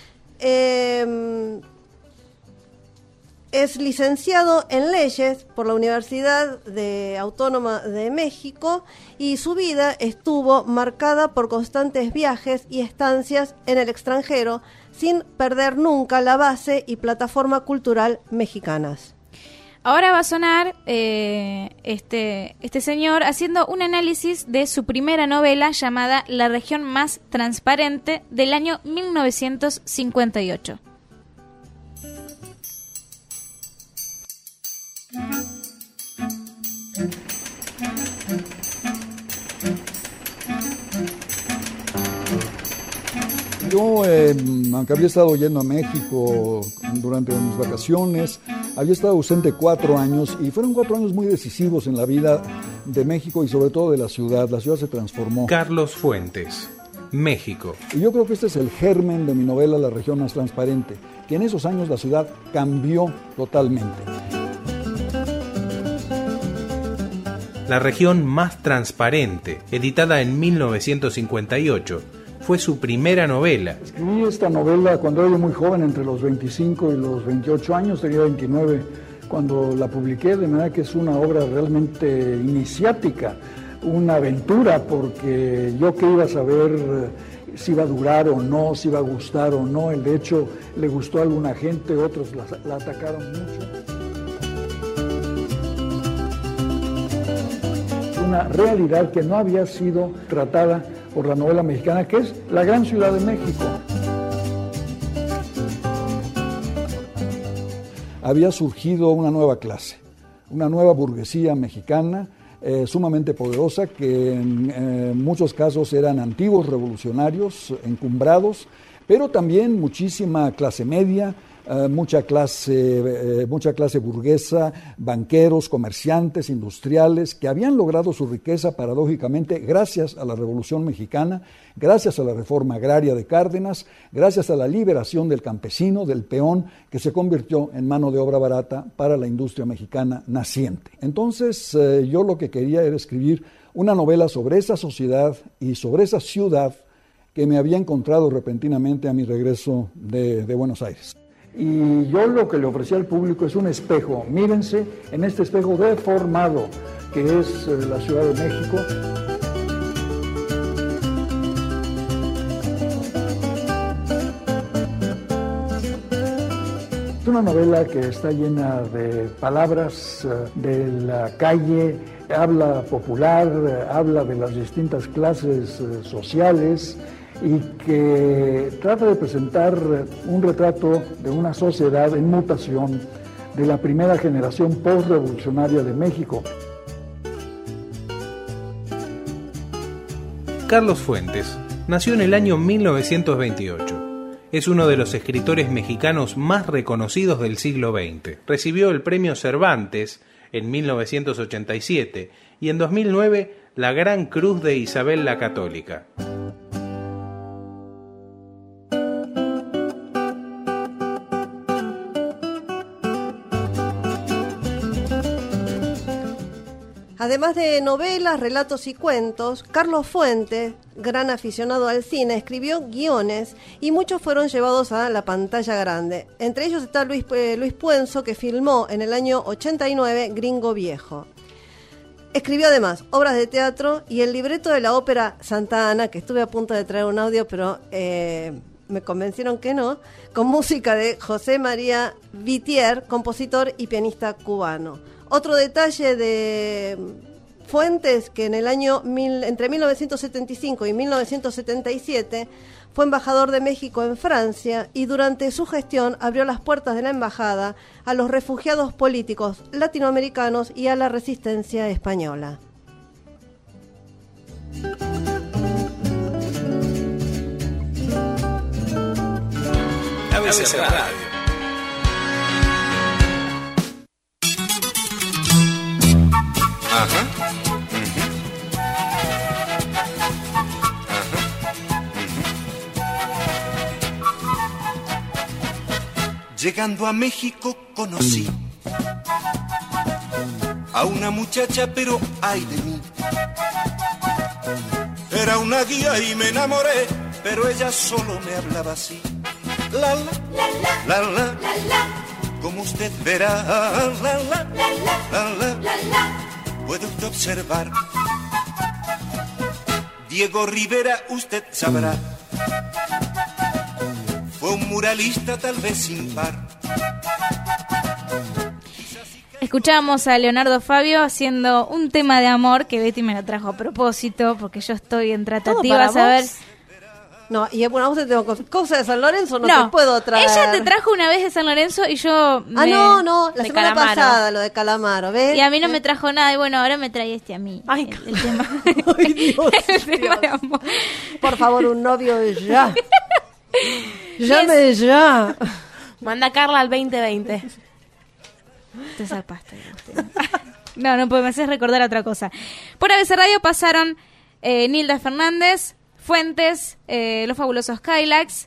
[SPEAKER 3] Es licenciado en Leyes por la Universidad Autónoma de México y su vida estuvo marcada por constantes viajes y estancias en el extranjero, sin perder nunca la base y plataforma cultural mexicanas.
[SPEAKER 2] Ahora va a sonar este señor haciendo un análisis de su primera novela llamada La región más transparente, del año 1958.
[SPEAKER 14] Yo, aunque había estado yendo a México durante mis vacaciones, había estado ausente 4 años y fueron 4 años muy decisivos en la vida de México y sobre todo de la ciudad. La ciudad se transformó.
[SPEAKER 1] Carlos Fuentes, México.
[SPEAKER 14] Y yo creo que este es el germen de mi novela La región más transparente, que en esos años la ciudad cambió totalmente.
[SPEAKER 1] La región más transparente, editada en 1958, fue su primera novela.
[SPEAKER 14] Escribí esta novela cuando era muy joven, entre los 25 y los 28 años, tenía 29 cuando la publiqué, de manera que es una obra realmente iniciática, una aventura, porque yo qué iba a saber si iba a durar o no, si iba a gustar o no. De hecho, le gustó a alguna gente, otros la atacaron mucho. una realidad que no había sido tratada por la novela mexicana, que es la gran Ciudad de México. Había surgido una nueva clase, una nueva burguesía mexicana, sumamente poderosa, que en muchos casos eran antiguos revolucionarios, encumbrados, pero también muchísima clase media, mucha clase burguesa, banqueros, comerciantes, industriales, que habían logrado su riqueza paradójicamente gracias a la Revolución Mexicana, gracias a la reforma agraria de Cárdenas, gracias a la liberación del campesino, del peón, que se convirtió en mano de obra barata para la industria mexicana naciente. Entonces, yo lo que quería era escribir una novela sobre esa sociedad y sobre esa ciudad que me había encontrado repentinamente a mi regreso de Buenos Aires. Y yo lo que le ofrecí al público es un espejo. Mírense en este espejo deformado que es la Ciudad de México. Es una novela que está llena de palabras de la calle, habla popular, habla de las distintas clases sociales, y que trata de presentar un retrato de una sociedad en mutación, de la primera generación postrevolucionaria de México.
[SPEAKER 1] Carlos Fuentes nació en el año 1928. Es uno de los escritores mexicanos más reconocidos del siglo XX. Recibió el Premio Cervantes en 1987 y en 2009 la Gran Cruz de Isabel la Católica.
[SPEAKER 3] Además de novelas, relatos y cuentos, Carlos Fuentes, gran aficionado al cine, escribió guiones y muchos fueron llevados a la pantalla grande. Entre ellos está Luis Puenzo, que filmó en el año 89 Gringo Viejo. Escribió además obras de teatro y el libreto de la ópera Santa Ana, que estuve a punto de traer un audio, pero me convencieron que no, con música de José María Vitier, compositor y pianista cubano. Otro detalle de Fuentes, que en el año entre 1975 y 1977 fue embajador de México en Francia y durante su gestión abrió las puertas de la embajada a los refugiados políticos latinoamericanos y a la resistencia española.
[SPEAKER 1] ABC Radio.
[SPEAKER 15] Ajá. Llegando a México conocí a una muchacha, pero ay de mí. Era una guía y me enamoré, pero ella solo me hablaba así. La la la la la, como usted verá, la la la la. Puede usted observar, Diego Rivera, usted sabrá, fue un muralista tal vez sin par.
[SPEAKER 2] Escuchábamos a Leonardo Fabio haciendo un tema de amor que Betty me lo trajo a propósito porque yo estoy en tratativas a ver.
[SPEAKER 3] No, y bueno, vos te tengo cosas de San Lorenzo, no te puedo traer.
[SPEAKER 2] Ella te trajo una vez de San Lorenzo y yo
[SPEAKER 3] la semana pasada lo de Calamaro, ¿ves?
[SPEAKER 2] Y a mí no me trajo nada y bueno, ahora me trae a mí. Ay, el tema.
[SPEAKER 3] Ay, Dios,
[SPEAKER 2] el tema de amor.
[SPEAKER 3] Por favor, un novio ya. Llame ya.
[SPEAKER 4] Manda a Carla al 2020.
[SPEAKER 2] Te zarpaste. No, pues me haces recordar otra cosa. Por ABC Radio pasaron Nilda Fernández, Fuentes, Los Fabulosos Cadillacs,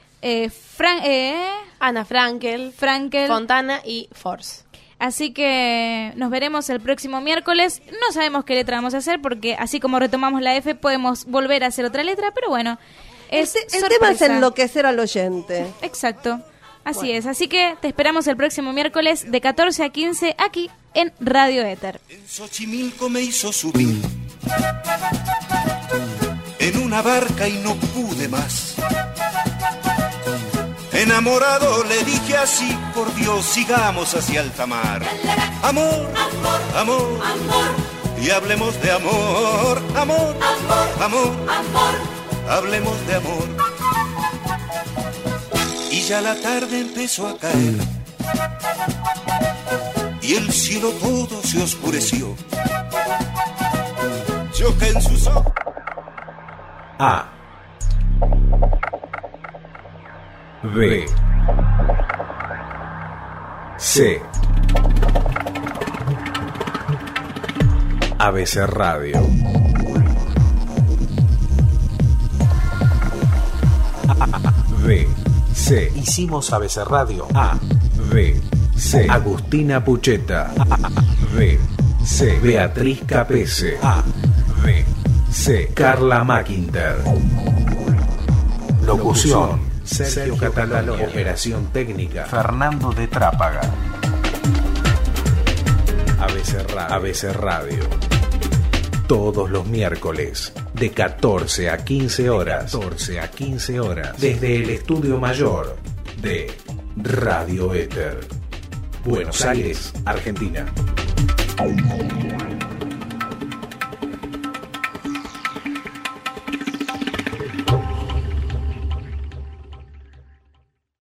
[SPEAKER 4] Ana Frankel, Fontana y Force.
[SPEAKER 2] Así que nos veremos el próximo miércoles. No sabemos qué letra vamos a hacer porque así como retomamos la F podemos volver a hacer otra letra, pero bueno, el
[SPEAKER 3] tema es enloquecer al oyente.
[SPEAKER 2] Exacto, así es. Así que te esperamos el próximo miércoles de 14 a 15 aquí en Radio Éter.
[SPEAKER 15] En Xochimilco me hizo subir en una barca y no pude más. Enamorado le dije así, por Dios, sigamos hacia alta mar. Amor, amor, amor, amor, y hablemos de amor, amor, amor, amor, amor, hablemos de amor. Y ya la tarde empezó a caer y el cielo todo se oscureció. Yo que en sus ojos
[SPEAKER 1] A, B, C. ABC Radio. B, C. Hicimos ABC Radio. A, B, C. Agustina Pucheta. A, B, C. Beatriz Capese. A, B, C. Carla Mackinter. Locución: Sergio Catalano. Operación técnica: Fernando de Trápaga. ABC Radio. Todos los miércoles, de 14 a 15 horas. Desde el estudio mayor de Radio Éter. Buenos Aires, Argentina.